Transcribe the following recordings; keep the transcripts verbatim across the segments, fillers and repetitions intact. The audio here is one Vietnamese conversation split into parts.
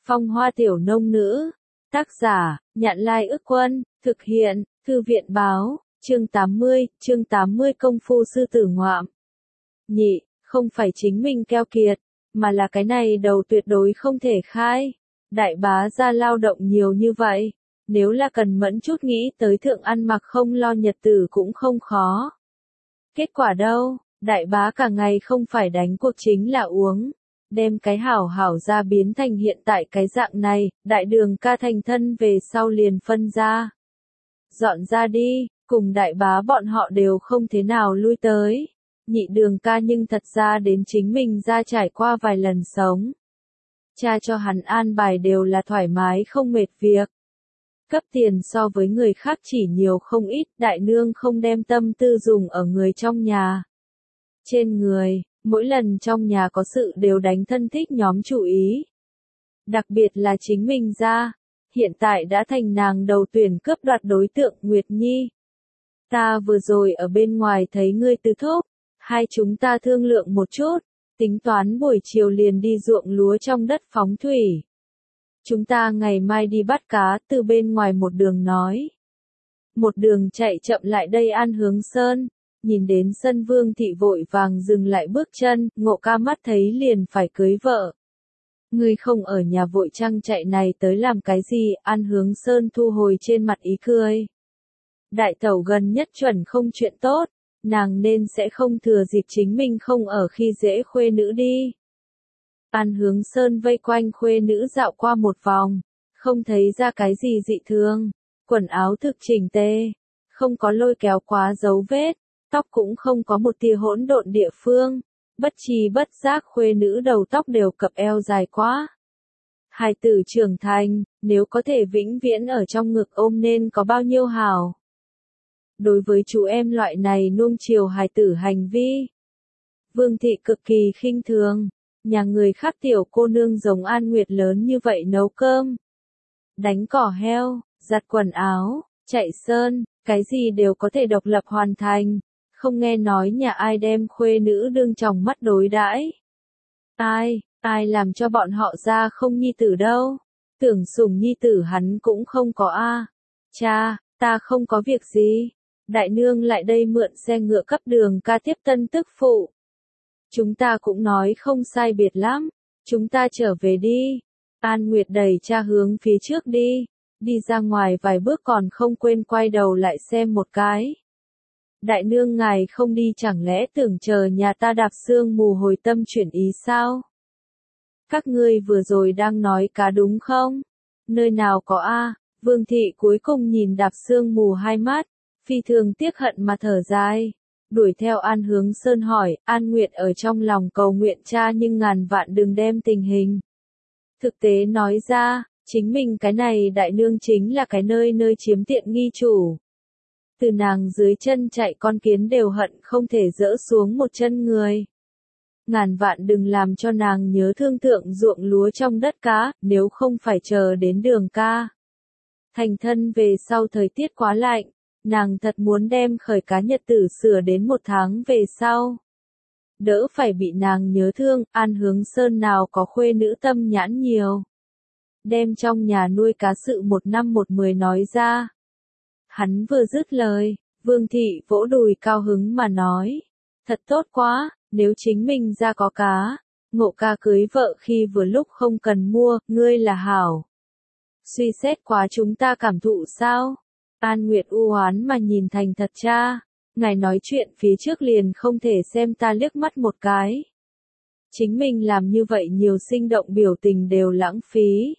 Phong hoa tiểu nông nữ. Tác giả, Nhạn Lai Ức Quân, thực hiện, Thư viện báo, chương tám mươi, chương tám mươi công phu sư tử ngoạm. Nhị, không phải chính mình keo kiệt, mà là cái này đầu tuyệt đối không thể khai. Đại bá gia lao động nhiều như vậy, nếu là cần mẫn chút nghĩ tới thượng ăn mặc không lo nhật tử cũng không khó. Kết quả đâu, đại bá cả ngày không phải đánh cuộc chính là uống. Đem cái hảo hảo ra biến thành hiện tại cái dạng này, đại đường ca thành thân về sau liền phân ra. Dọn ra đi, cùng đại bá bọn họ đều không thế nào lui tới. Nhị đường ca nhưng thật ra đến chính mình ra trải qua vài lần sống. Cha cho hắn an bài đều là thoải mái không mệt việc. Cấp tiền so với người khác chỉ nhiều không ít, đại nương không đem tâm tư dùng ở người trong nhà. Trên người, mỗi lần trong nhà có sự đều đánh thân thích nhóm chủ ý. Đặc biệt là chính mình ra, hiện tại đã thành nàng đầu tuyển cướp đoạt đối tượng Nguyệt Nhi. Ta vừa rồi ở bên ngoài thấy ngươi từ thúc, hai chúng ta thương lượng một chút, tính toán buổi chiều liền đi ruộng lúa trong đất phóng thủy. Chúng ta ngày mai đi bắt cá, từ bên ngoài một đường nói. Một đường chạy chậm lại đây An Hướng Sơn. Nhìn đến sân Vương thị vội vàng dừng lại bước chân, Ngộ Ca mắt thấy liền phải cưới vợ. Ngươi không ở nhà vội trăng chạy này tới làm cái gì? An Hướng Sơn thu hồi trên mặt ý cười. Đại tẩu gần nhất chuẩn không chuyện tốt, nàng nên sẽ không thừa dịp chính mình không ở khi dễ khuê nữ đi. An Hướng Sơn vây quanh khuê nữ dạo qua một vòng, không thấy ra cái gì dị thường, quần áo thực chỉnh tề, không có lôi kéo quá dấu vết. Tóc cũng không có một tia hỗn độn địa phương, bất chi bất giác khuê nữ đầu tóc đều cập eo dài quá. Hài tử trưởng thành, nếu có thể vĩnh viễn ở trong ngực ôm nên có bao nhiêu hảo. Đối với chú em loại này nuông chiều hài tử hành vi, Vương thị cực kỳ khinh thường, nhà người khác tiểu cô nương giống An Nguyệt lớn như vậy nấu cơm, đánh cỏ heo, giặt quần áo, chạy sơn, cái gì đều có thể độc lập hoàn thành. Không nghe nói nhà ai đem khuê nữ đương trong mắt đối đãi. Ai, ai làm cho bọn họ ra không nhi tử đâu. Tưởng sủng nhi tử hắn cũng không có a. Cha, ta không có việc gì. Đại nương lại đây mượn xe ngựa cấp đường ca tiếp tân tức phụ. Chúng ta cũng nói không sai biệt lắm. Chúng ta trở về đi. An Nguyệt đẩy cha hướng phía trước đi. Đi ra ngoài vài bước còn không quên quay đầu lại xem một cái. Đại nương ngài không đi chẳng lẽ tưởng chờ nhà ta đạp sương mù hồi tâm chuyển ý sao? Các ngươi vừa rồi đang nói cá đúng không? Nơi nào có a? Vương thị cuối cùng nhìn đạp sương mù hai mắt, phi thường tiếc hận mà thở dài. Đuổi theo An Hướng Sơn hỏi, An Nguyệt ở trong lòng cầu nguyện cha nhưng ngàn vạn đừng đem tình hình. Thực tế nói ra, chính mình cái này đại nương chính là cái nơi nơi chiếm tiện nghi chủ. Từ nàng dưới chân chạy con kiến đều hận không thể dỡ xuống một chân người. Ngàn vạn đừng làm cho nàng nhớ thương thượng ruộng lúa trong đất cá, nếu không phải chờ đến đường ca. Thành thân về sau thời tiết quá lạnh, nàng thật muốn đem khởi cá nhật tử sửa đến một tháng về sau. Đỡ phải bị nàng nhớ thương, An Hướng Sơn nào có khuê nữ tâm nhãn nhiều. Đem trong nhà nuôi cá sự một năm một mười nói ra. Hắn vừa dứt lời, Vương thị vỗ đùi cao hứng mà nói. Thật tốt quá, nếu chính mình ra có cá, Ngộ ca cưới vợ khi vừa lúc không cần mua, ngươi là hảo. Suy xét quá chúng ta cảm thụ sao? An Nguyệt u oán mà nhìn thành thật cha, ngài nói chuyện phía trước liền không thể xem ta liếc mắt một cái. Chính mình làm như vậy nhiều sinh động biểu tình đều lãng phí.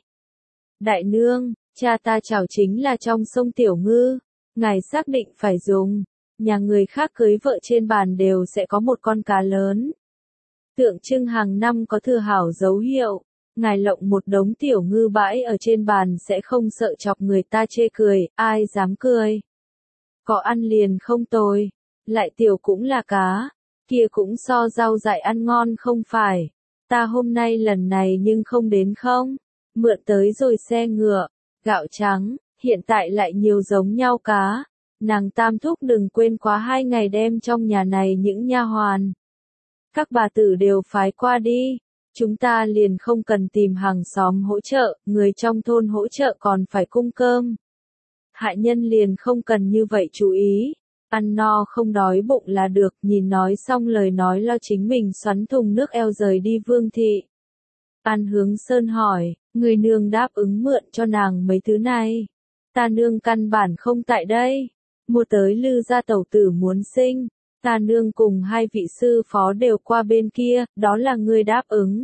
Đại nương, cha ta chào chính là trong sông Tiểu Ngư, ngài xác định phải dùng, nhà người khác cưới vợ trên bàn đều sẽ có một con cá lớn. Tượng trưng hàng năm có thừa hảo dấu hiệu, ngài lộng một đống tiểu ngư bãi ở trên bàn sẽ không sợ chọc người ta chê cười, ai dám cười. Có ăn liền không tồi, lại tiểu cũng là cá, kia cũng so rau dại ăn ngon không phải, ta hôm nay lần này nhưng không đến không, mượn tới rồi xe ngựa, gạo trắng, hiện tại lại nhiều giống nhau cá, nàng tam thúc đừng quên quá hai ngày đem trong nhà này những nha hoàn. Các bà tử đều phái qua đi, Chúng ta liền không cần tìm hàng xóm hỗ trợ, người trong thôn hỗ trợ còn phải cung cơm. Hạ nhân liền không cần như vậy chú ý. Ăn no không đói bụng là được, nhìn nói xong lời nói lo chính mình xoắn thùng nước eo rời đi Vương thị. An Hướng Sơn hỏi, người nương đáp ứng mượn cho nàng mấy thứ này. Ta nương căn bản không tại đây. Mua tới Lư gia tẩu tử muốn sinh. Ta nương cùng hai vị sư phó đều qua bên kia, đó là người đáp ứng.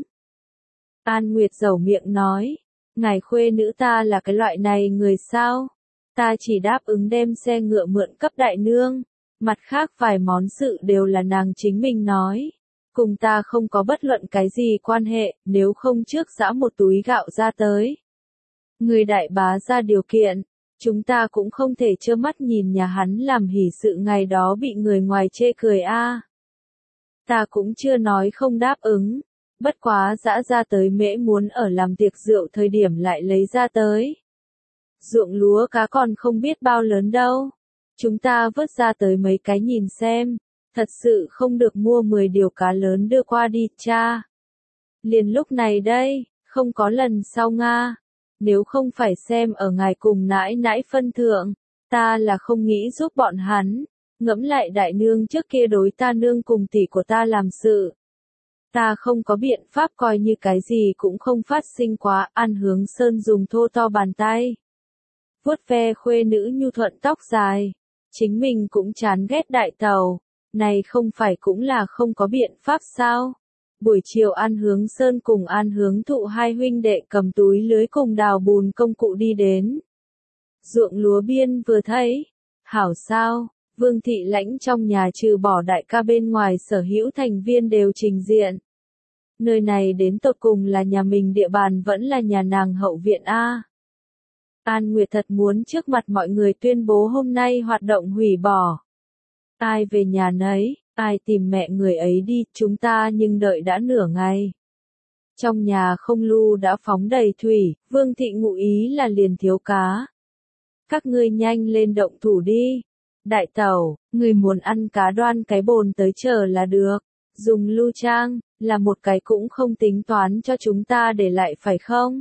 An Nguyệt dẩu miệng nói, ngài khuê nữ ta là cái loại này người sao? Ta chỉ đáp ứng đem xe ngựa mượn cấp đại nương, mặt khác vài món sự đều là nàng chính mình nói. Cùng ta không có bất luận cái gì quan hệ, nếu không trước giã một túi gạo ra tới. Người đại bá ra điều kiện, chúng ta cũng không thể trơ mắt nhìn nhà hắn làm hỉ sự ngày đó bị người ngoài chê cười a. Ta cũng chưa nói không đáp ứng, bất quá dã ra tới mễ muốn ở làm tiệc rượu thời điểm lại lấy ra tới. Ruộng lúa cá còn không biết bao lớn đâu. Chúng ta vớt ra tới mấy cái nhìn xem, thật sự không được mua mười điều cá lớn đưa qua đi cha. Liền lúc này đây, không có lần sau Nga. Nếu không phải xem ở ngài cùng nãi nãi phân thượng, ta là không nghĩ giúp bọn hắn. Ngẫm lại đại nương trước kia đối ta nương cùng tỷ của ta làm sự. Ta không có biện pháp coi như cái gì cũng không phát sinh quá. An Hướng Sơn dùng thô to bàn tay vuốt ve khuê nữ nhu thuận tóc dài. Chính mình cũng chán ghét đại tàu. Này không phải cũng là không có biện pháp sao? Buổi chiều An Hướng Sơn cùng An Hướng Thụ hai huynh đệ cầm túi lưới cùng đào bùn công cụ đi đến. Ruộng lúa biên vừa thấy. Hảo sao, Vương thị lãnh trong nhà trừ bỏ đại ca bên ngoài sở hữu thành viên đều trình diện. Nơi này đến tột cùng là nhà mình địa bàn vẫn là nhà nàng hậu viện A. An Nguyệt thật muốn trước mặt mọi người tuyên bố hôm nay hoạt động hủy bỏ. Ai về nhà nấy, ai tìm mẹ người ấy đi, chúng ta nhưng đợi đã nửa ngày. Trong nhà không lu đã phóng đầy thủy, Vương thị ngụ ý là liền thiếu cá. Các ngươi nhanh lên động thủ đi. Đại tẩu, người muốn ăn cá đoan cái bồn tới chờ là được. Dùng lu trang, là một cái cũng không tính toán cho chúng ta để lại phải không?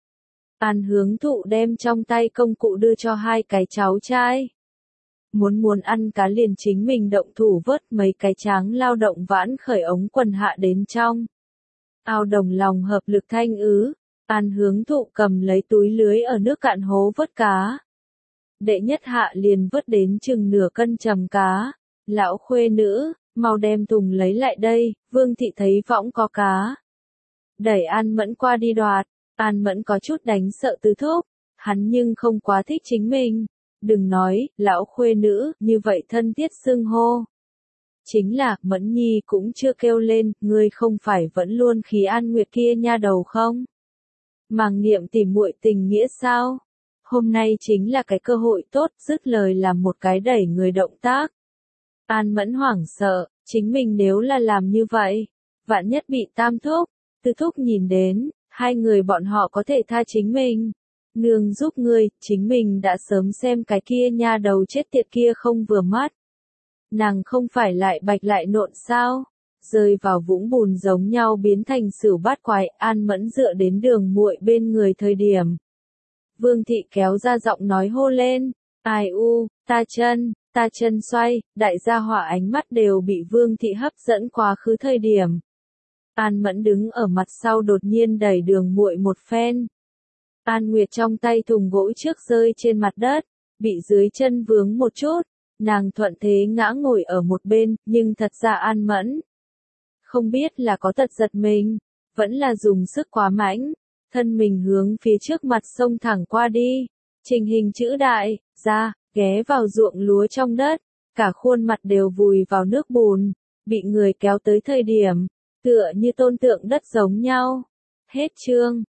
An Hướng Thụ đem trong tay công cụ đưa cho hai cái cháu trai. Muốn muốn ăn cá liền chính mình động thủ vớt mấy cái tráng lao động vãn khởi ống quần hạ đến trong. Ao đồng lòng hợp lực thanh ứ, An Hướng Thụ cầm lấy túi lưới ở nước cạn hố vớt cá. Đệ nhất hạ liền vớt đến chừng nửa cân trầm cá. Lão khuê nữ, mau đem thùng lấy lại đây, Vương thị thấy võng có cá. Đẩy An Mẫn qua đi đoạt, An Mẫn có chút đánh sợ tứ thúc, hắn nhưng không quá thích chính mình. Đừng nói, lão khuê nữ, như vậy thân thiết xưng hô. Chính là, Mẫn Nhi cũng chưa kêu lên, ngươi không phải vẫn luôn khí An Nguyệt kia nha đầu không? Màng niệm tìm muội tình nghĩa sao? Hôm nay chính là cái cơ hội tốt, dứt lời làm một cái đẩy người động tác. An Mẫn hoảng sợ, chính mình nếu là làm như vậy, vạn nhất bị tam thúc, tứ thúc nhìn đến, hai người bọn họ có thể tha chính mình. Nương giúp ngươi, chính mình đã sớm xem cái kia nha đầu chết tiệt kia không vừa mắt. Nàng không phải lại bạch lại nộn sao? Rơi vào vũng bùn giống nhau biến thành sửu bát quái. An Mẫn dựa đến đường muội bên người thời điểm. Vương thị kéo ra giọng nói hô lên, ai u, ta chân, ta chân xoay, đại gia hỏa ánh mắt đều bị Vương thị hấp dẫn quá khứ thời điểm. An Mẫn đứng ở mặt sau đột nhiên đẩy đường muội một phen. An Nguyệt trong tay thùng gỗ trước rơi trên mặt đất, bị dưới chân vướng một chút, nàng thuận thế ngã ngồi ở một bên, nhưng thật ra An Mẫn. Không biết là có tật giật mình, vẫn là dùng sức quá mãnh, thân mình hướng phía trước mặt sông thẳng qua đi, trình hình chữ đại, ra, ghé vào ruộng lúa trong đất, cả khuôn mặt đều vùi vào nước bùn, bị người kéo tới thời điểm, tựa như tôn tượng đất giống nhau. Hết chương.